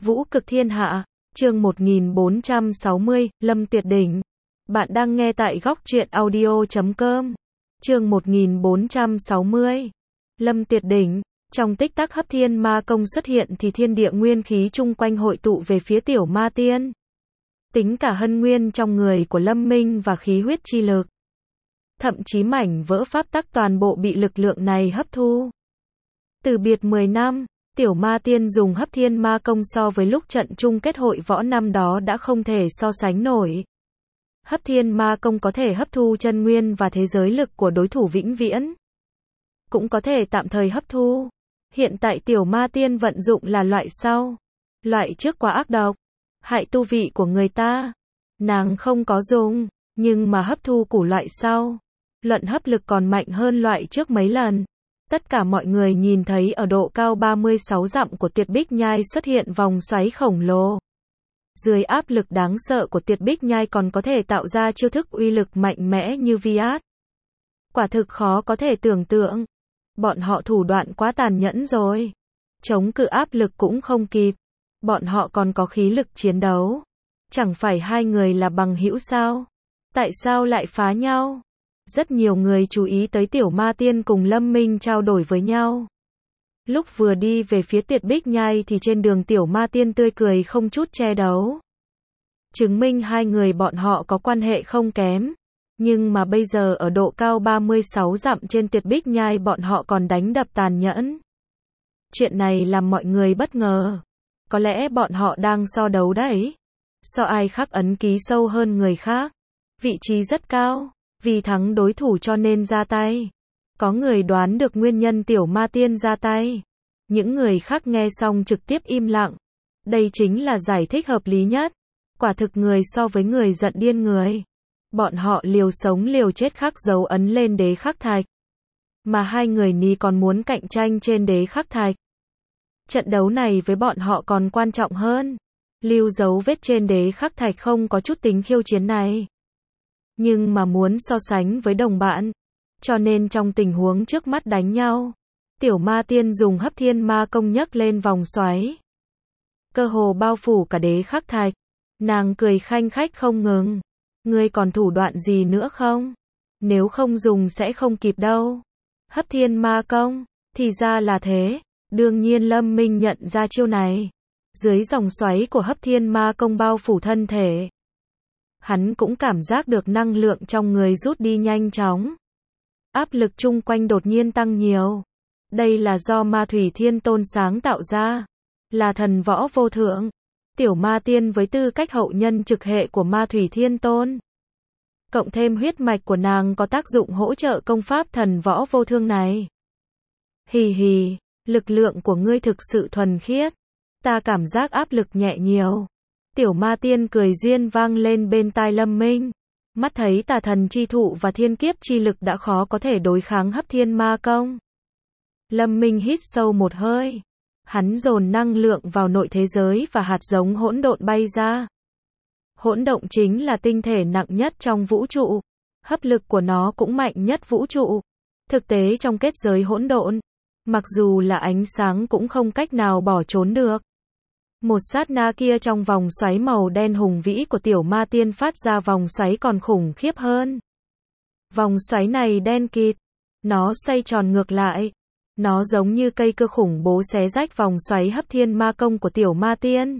Vũ cực thiên hạ, chương 1460, Lâm tuyệt đỉnh. Bạn đang nghe tại góc truyện audio.com. Chương 1460, Lâm tuyệt đỉnh. Trong tích tắc hấp thiên ma công xuất hiện thì thiên địa nguyên khí chung quanh hội tụ về phía tiểu ma tiên. Tính cả hân nguyên trong người của Lâm Minh và khí huyết chi lực. Thậm chí mảnh vỡ pháp tắc toàn bộ bị lực lượng này hấp thu. Từ biệt 10 năm, tiểu ma tiên dùng hấp thiên ma công so với lúc trận chung kết hội võ năm đó đã không thể so sánh nổi. Hấp thiên ma công có thể hấp thu chân nguyên và thế giới lực của đối thủ vĩnh viễn. Cũng có thể tạm thời hấp thu. Hiện tại tiểu ma tiên vận dụng là loại sau. Loại trước quá ác độc, hại tu vị của người ta. Nàng không có dùng, nhưng mà hấp thu của loại sau. Luận hấp lực còn mạnh hơn loại trước mấy lần. Tất cả mọi người nhìn thấy ở độ cao 36 dặm của Tuyệt Bích Nhai xuất hiện vòng xoáy khổng lồ. Dưới áp lực đáng sợ của Tuyệt Bích Nhai còn có thể tạo ra chiêu thức uy lực mạnh mẽ như Viát. Quả thực khó có thể tưởng tượng. Bọn họ thủ đoạn quá tàn nhẫn rồi. Chống cự áp lực cũng không kịp. Bọn họ còn có khí lực chiến đấu. Chẳng phải hai người là bằng hữu sao? Tại sao lại phá nhau? Rất nhiều người chú ý tới tiểu ma tiên cùng Lâm Minh trao đổi với nhau. Lúc vừa đi về phía Tuyệt Bích Nhai thì trên đường tiểu ma tiên tươi cười không chút che giấu. Chứng minh hai người bọn họ có quan hệ không kém. Nhưng mà bây giờ ở độ cao 36 dặm trên Tuyệt Bích Nhai bọn họ còn đánh đập tàn nhẫn. Chuyện này làm mọi người bất ngờ. Có lẽ bọn họ đang so đấu đấy. So ai khắc ấn ký sâu hơn người khác. Vị trí rất cao. Vì thắng đối thủ cho nên ra tay. Có người đoán được nguyên nhân tiểu ma tiên ra tay. Những người khác nghe xong trực tiếp im lặng. Đây chính là giải thích hợp lý nhất. Quả thực người so với người giận điên người. Bọn họ liều sống liều chết khắc dấu ấn lên đế khắc thạch. Mà hai người ni còn muốn cạnh tranh trên đế khắc thạch. Trận đấu này với bọn họ còn quan trọng hơn. Lưu dấu vết trên đế khắc thạch không có chút tính khiêu chiến này. Nhưng mà muốn so sánh với đồng bạn. Cho nên trong tình huống trước mắt đánh nhau. Tiểu ma tiên dùng hấp thiên ma công nhấc lên vòng xoáy. Cơ hồ bao phủ cả đế khắc thạch. Nàng cười khanh khách không ngừng. Ngươi còn thủ đoạn gì nữa không? Nếu không dùng sẽ không kịp đâu. Hấp thiên ma công. Thì ra là thế. Đương nhiên Lâm Minh nhận ra chiêu này. Dưới dòng xoáy của hấp thiên ma công bao phủ thân thể. Hắn cũng cảm giác được năng lượng trong người rút đi nhanh chóng. Áp lực chung quanh đột nhiên tăng nhiều. Đây là do ma thủy thiên tôn sáng tạo ra. Là thần võ vô thượng. Tiểu ma tiên với tư cách hậu nhân trực hệ của ma thủy thiên tôn. Cộng thêm huyết mạch của nàng có tác dụng hỗ trợ công pháp thần võ vô thương này. Hì hì, lực lượng của ngươi thực sự thuần khiết. Ta cảm giác áp lực nhẹ nhiều. Tiểu ma tiên cười duyên vang lên bên tai Lâm Minh. Mắt thấy tà thần chi thụ và thiên kiếp chi lực đã khó có thể đối kháng hấp thiên ma công. Lâm Minh hít sâu một hơi. Hắn dồn năng lượng vào nội thế giới và hạt giống hỗn độn bay ra. Hỗn độn chính là tinh thể nặng nhất trong vũ trụ. Hấp lực của nó cũng mạnh nhất vũ trụ. Thực tế trong kết giới hỗn độn, mặc dù là ánh sáng cũng không cách nào bỏ trốn được. Một sát na kia trong vòng xoáy màu đen hùng vĩ của tiểu ma tiên phát ra vòng xoáy còn khủng khiếp hơn. Vòng xoáy này đen kịt. Nó xoay tròn ngược lại. Nó giống như cây cưa khủng bố xé rách vòng xoáy hấp thiên ma công của tiểu ma tiên.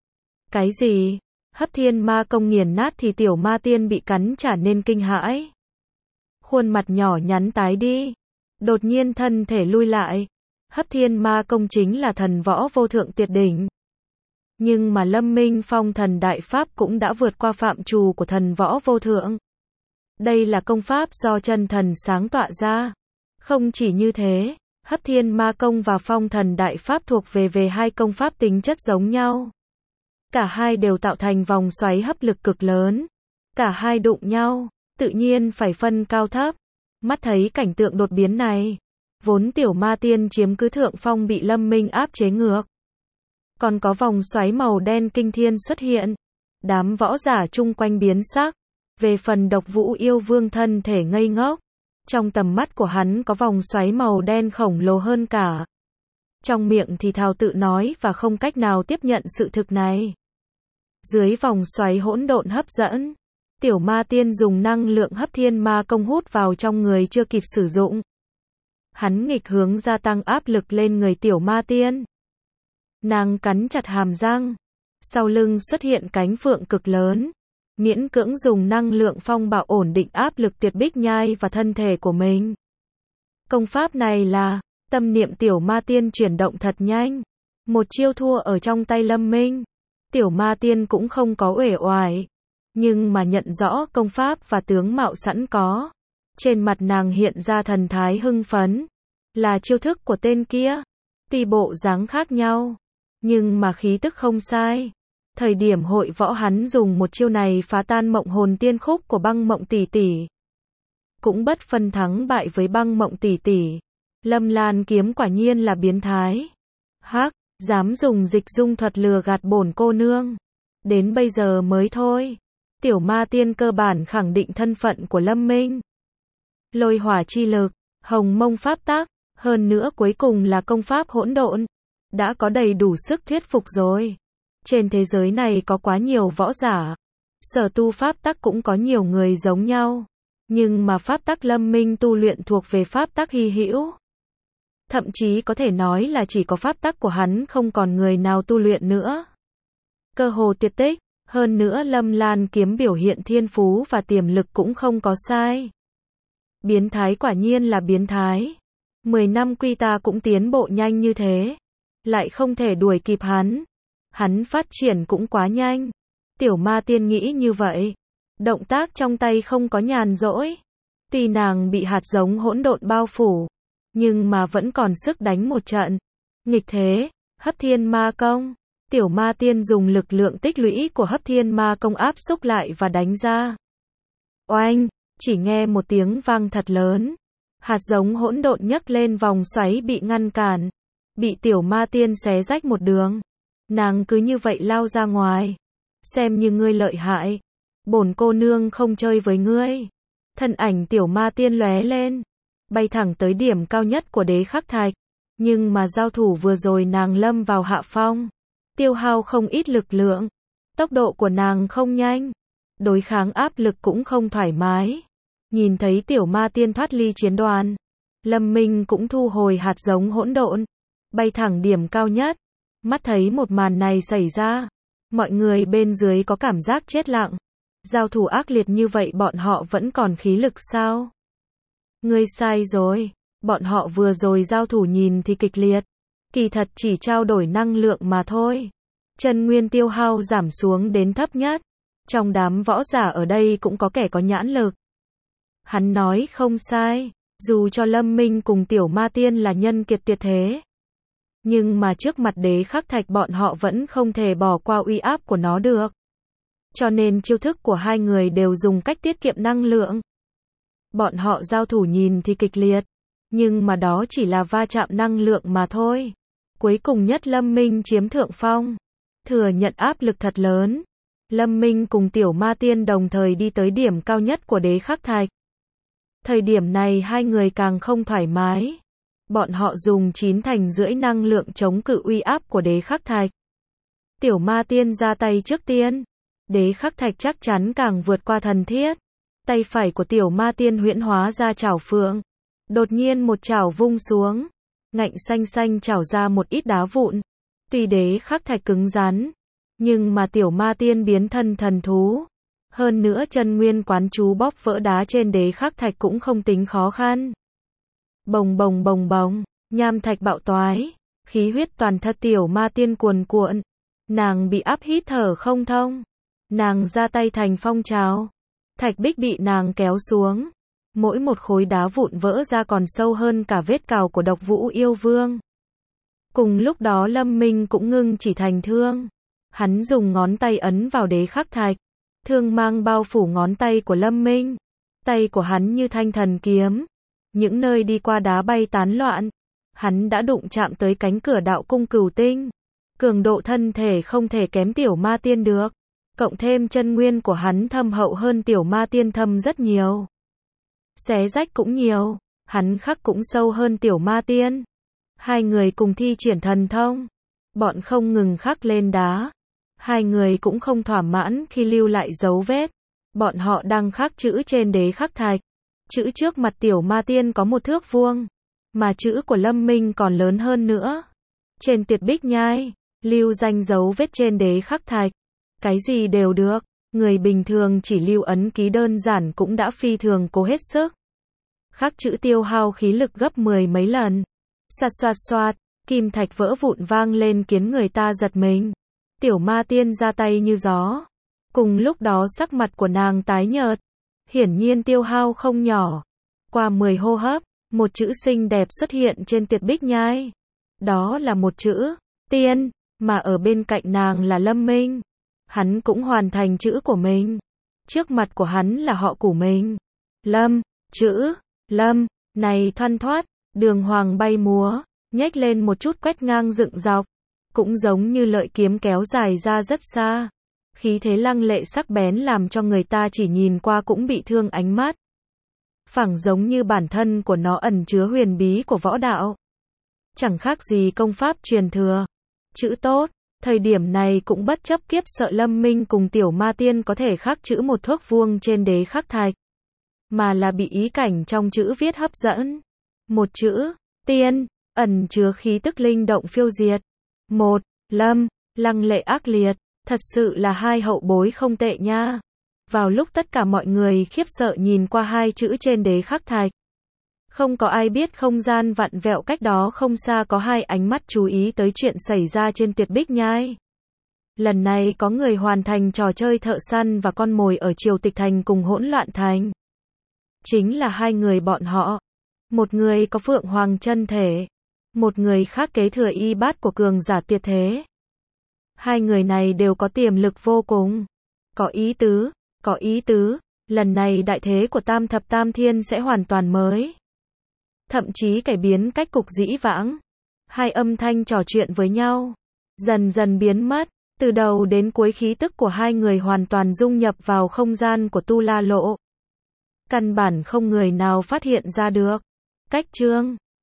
Cái gì? Hấp thiên ma công nghiền nát thì tiểu ma tiên bị cắn trả nên kinh hãi. Khuôn mặt nhỏ nhắn tái đi. Đột nhiên thân thể lui lại. Hấp thiên ma công chính là thần võ vô thượng tuyệt đỉnh. Nhưng mà Lâm Minh phong thần đại pháp cũng đã vượt qua phạm trù của thần võ vô thượng. Đây là công pháp do chân thần sáng tọa ra. Không chỉ như thế, hấp thiên ma công và phong thần đại pháp thuộc về hai công pháp tính chất giống nhau. Cả hai đều tạo thành vòng xoáy hấp lực cực lớn. Cả hai đụng nhau, tự nhiên phải phân cao thấp. Mắt thấy cảnh tượng đột biến này, vốn tiểu ma tiên chiếm cứ thượng phong bị Lâm Minh áp chế ngược. Còn có vòng xoáy màu đen kinh thiên xuất hiện. Đám võ giả chung quanh biến sắc. Về phần Độc Vũ yêu vương thân thể ngây ngốc. Trong tầm mắt của hắn có vòng xoáy màu đen khổng lồ hơn cả. trong miệng thì thào tự nói và không cách nào tiếp nhận sự thực này. Dưới vòng xoáy hỗn độn hấp dẫn, tiểu ma tiên dùng năng lượng hấp thiên ma công hút vào trong người chưa kịp sử dụng. Hắn nghịch hướng gia tăng áp lực lên người tiểu ma tiên. Nàng cắn chặt hàm răng, sau lưng xuất hiện cánh phượng cực lớn, miễn cưỡng dùng năng lượng phong bạo ổn định áp lực tuyệt bích nhai và thân thể của mình. Công pháp này là, tâm niệm tiểu ma tiên chuyển động thật nhanh. Một chiêu thua ở trong tay Lâm Minh. Tiểu ma tiên cũng không có uể oải, nhưng mà nhận rõ công pháp và tướng mạo sẵn có. Trên mặt nàng hiện ra thần thái hưng phấn. Là chiêu thức của tên kia. Tuy bộ dáng khác nhau, nhưng mà khí tức không sai. Thời điểm hội võ hắn dùng một chiêu này phá tan mộng hồn tiên khúc của băng mộng tỷ tỷ. Cũng bất phân thắng bại với băng mộng tỷ tỷ. Lâm Lan kiếm quả nhiên là biến thái. Hắc, dám dùng dịch dung thuật lừa gạt bổn cô nương. Đến bây giờ mới thôi. Tiểu ma tiên cơ bản khẳng định thân phận của Lâm Minh. Lôi hỏa chi lực, hồng mông pháp tắc, hơn nữa cuối cùng là công pháp hỗn độn. Đã có đầy đủ sức thuyết phục rồi. Trên thế giới này có quá nhiều võ giả. Sở tu pháp tắc cũng có nhiều người giống nhau. Nhưng mà pháp tắc Lâm Minh tu luyện thuộc về pháp tắc hy hữu. Thậm chí có thể nói là chỉ có pháp tắc của hắn không còn người nào tu luyện nữa. Cơ hồ tuyệt tích, hơn nữa Lâm Lan kiếm biểu hiện thiên phú và tiềm lực cũng không có sai. Biến thái quả nhiên là biến thái. 10 năm quy ta cũng tiến bộ nhanh như thế. Lại không thể đuổi kịp hắn. Hắn phát triển cũng quá nhanh. Tiểu ma tiên nghĩ như vậy. Động tác trong tay không có nhàn rỗi. Tuy nàng bị hạt giống hỗn độn bao phủ, nhưng mà vẫn còn sức đánh một trận. Nghịch thế, hấp thiên ma công. Tiểu ma tiên dùng lực lượng tích lũy của hấp thiên ma công áp xúc lại và đánh ra. Oanh, chỉ nghe một tiếng vang thật lớn. Hạt giống hỗn độn nhấc lên vòng xoáy bị ngăn cản. Bị tiểu ma tiên xé rách một đường. Nàng cứ như vậy lao ra ngoài. Xem như ngươi lợi hại. Bổn cô nương không chơi với ngươi. Thân ảnh tiểu ma tiên lóe lên. Bay thẳng tới điểm cao nhất của đế khắc thạch. Nhưng mà giao thủ vừa rồi nàng lâm vào hạ phong. Tiêu hao không ít lực lượng. Tốc độ của nàng không nhanh. Đối kháng áp lực cũng không thoải mái. Nhìn thấy tiểu ma tiên thoát ly chiến đoàn. Lâm Minh cũng thu hồi hạt giống hỗn độn. Bay thẳng điểm cao nhất. Mắt thấy một màn này xảy ra. Mọi người bên dưới có cảm giác chết lặng. Giao thủ ác liệt như vậy bọn họ vẫn còn khí lực sao? Ngươi sai rồi. Bọn họ vừa rồi giao thủ nhìn thì kịch liệt. Kỳ thật chỉ trao đổi năng lượng mà thôi. Chân nguyên tiêu hao giảm xuống đến thấp nhất. Trong đám võ giả ở đây cũng có kẻ có nhãn lực. Hắn nói không sai. Dù cho Lâm Minh cùng tiểu ma tiên là nhân kiệt tuyệt thế. Nhưng mà trước mặt đế khắc thạch bọn họ vẫn không thể bỏ qua uy áp của nó được. Cho nên chiêu thức của hai người đều dùng cách tiết kiệm năng lượng. Bọn họ giao thủ nhìn thì kịch liệt. Nhưng mà đó chỉ là va chạm năng lượng mà thôi. Cuối cùng nhất Lâm Minh chiếm thượng phong. Thừa nhận áp lực thật lớn. Lâm Minh cùng tiểu ma tiên đồng thời đi tới điểm cao nhất của đế khắc thạch. Thời điểm này hai người càng không thoải mái. Bọn họ dùng 9/10 năng lượng chống cự uy áp của đế khắc thạch. Tiểu ma tiên ra tay trước tiên. Đế khắc thạch chắc chắn càng vượt qua thần thiết. Tay phải của tiểu ma tiên huyễn hóa ra chảo phượng. Đột nhiên một chảo vung xuống. Ngạnh xanh xanh chảo ra một ít đá vụn. Tuy đế khắc thạch cứng rắn. Nhưng mà tiểu ma tiên biến thân thần thú. Hơn nữa chân nguyên quán chú bóp vỡ đá trên đế khắc thạch cũng không tính khó khăn. Bồng bồng bồng bồng. Nham thạch bạo toái. Khí huyết toàn thân tiểu ma tiên cuồn cuộn. Nàng bị áp hít thở không thông. Nàng ra tay thành phong trào. Thạch bích bị nàng kéo xuống. Mỗi một khối đá vụn vỡ ra còn sâu hơn cả vết cào của Độc Vũ Yêu Vương. Cùng lúc đó Lâm Minh cũng ngưng chỉ thành thương. Hắn dùng ngón tay ấn vào đế khắc thạch. Thương mang bao phủ ngón tay của Lâm Minh. Tay của hắn như thanh thần kiếm. Những nơi đi qua đá bay tán loạn. Hắn đã đụng chạm tới cánh cửa đạo cung cửu tinh. Cường độ thân thể không thể kém tiểu ma tiên được. Cộng thêm chân nguyên của hắn thâm hậu hơn tiểu ma tiên thâm rất nhiều. Xé rách cũng nhiều. Hắn khắc cũng sâu hơn tiểu ma tiên. Hai người cùng thi triển thần thông. Bọn không ngừng khắc lên đá. Hai người cũng không thỏa mãn khi lưu lại dấu vết. Bọn họ đang khắc chữ trên đế khắc thạch. Chữ trước mặt tiểu ma tiên có 1 thước vuông. Mà chữ của Lâm Minh còn lớn hơn nữa. Trên Tuyệt Bích Nhai, lưu danh dấu vết trên đế khắc thạch. Cái gì đều được. Người bình thường chỉ lưu ấn ký đơn giản cũng đã phi thường cố hết sức. Khắc chữ tiêu hao khí lực gấp 10 mấy lần. Xoạt xoạt xoạt, kim thạch vỡ vụn vang lên khiến người ta giật mình. Tiểu ma tiên ra tay như gió. Cùng lúc đó sắc mặt của nàng tái nhợt. Hiển nhiên tiêu hao không nhỏ. Qua 10 hô hấp, một chữ xinh đẹp xuất hiện trên Tuyệt Bích Nhai. Đó là một chữ tiên, mà ở bên cạnh nàng là Lâm Minh. Hắn cũng hoàn thành chữ của mình. Trước mặt của hắn là họ của mình. Lâm, chữ Lâm này thoăn thoắt, đường hoàng bay múa, nhếch lên một chút quét ngang dựng dọc, cũng giống như lợi kiếm kéo dài ra rất xa. Khí thế lăng lệ sắc bén làm cho người ta chỉ nhìn qua cũng bị thương ánh mắt. Phảng giống như bản thân của nó ẩn chứa huyền bí của võ đạo. Chẳng khác gì công pháp truyền thừa. Chữ tốt, thời điểm này cũng bất chấp kiếp sợ Lâm Minh cùng tiểu ma tiên có thể khắc chữ 1 thước vuông trên đế khắc thạch. Mà là bị ý cảnh trong chữ viết hấp dẫn. Một chữ, tiên, ẩn chứa khí tức linh động phiêu diệt. Một, Lâm, lăng lệ ác liệt. Thật sự là hai hậu bối không tệ nha. Vào lúc tất cả mọi người khiếp sợ nhìn qua hai chữ trên đế khắc thạch. Không có ai biết không gian vặn vẹo cách đó không xa có hai ánh mắt chú ý tới chuyện xảy ra trên Tuyệt Bích Nhai. Lần này có người hoàn thành trò chơi thợ săn và con mồi ở Triều Tịch Thành cùng Hỗn Loạn Thành. Chính là hai người bọn họ. Một người có Phượng Hoàng chân thể. Một người khác kế thừa y bát của cường giả tuyệt thế. Hai người này đều có tiềm lực vô cùng. Có ý tứ, lần này đại thế của Tam Thập Tam Thiên sẽ hoàn toàn mới. Thậm chí cải biến cách cục dĩ vãng. Hai âm thanh trò chuyện với nhau. Dần dần biến mất. Từ đầu đến cuối khí tức của hai người hoàn toàn dung nhập vào không gian của Tu La Lộ. Căn bản không người nào phát hiện ra được. Cách chương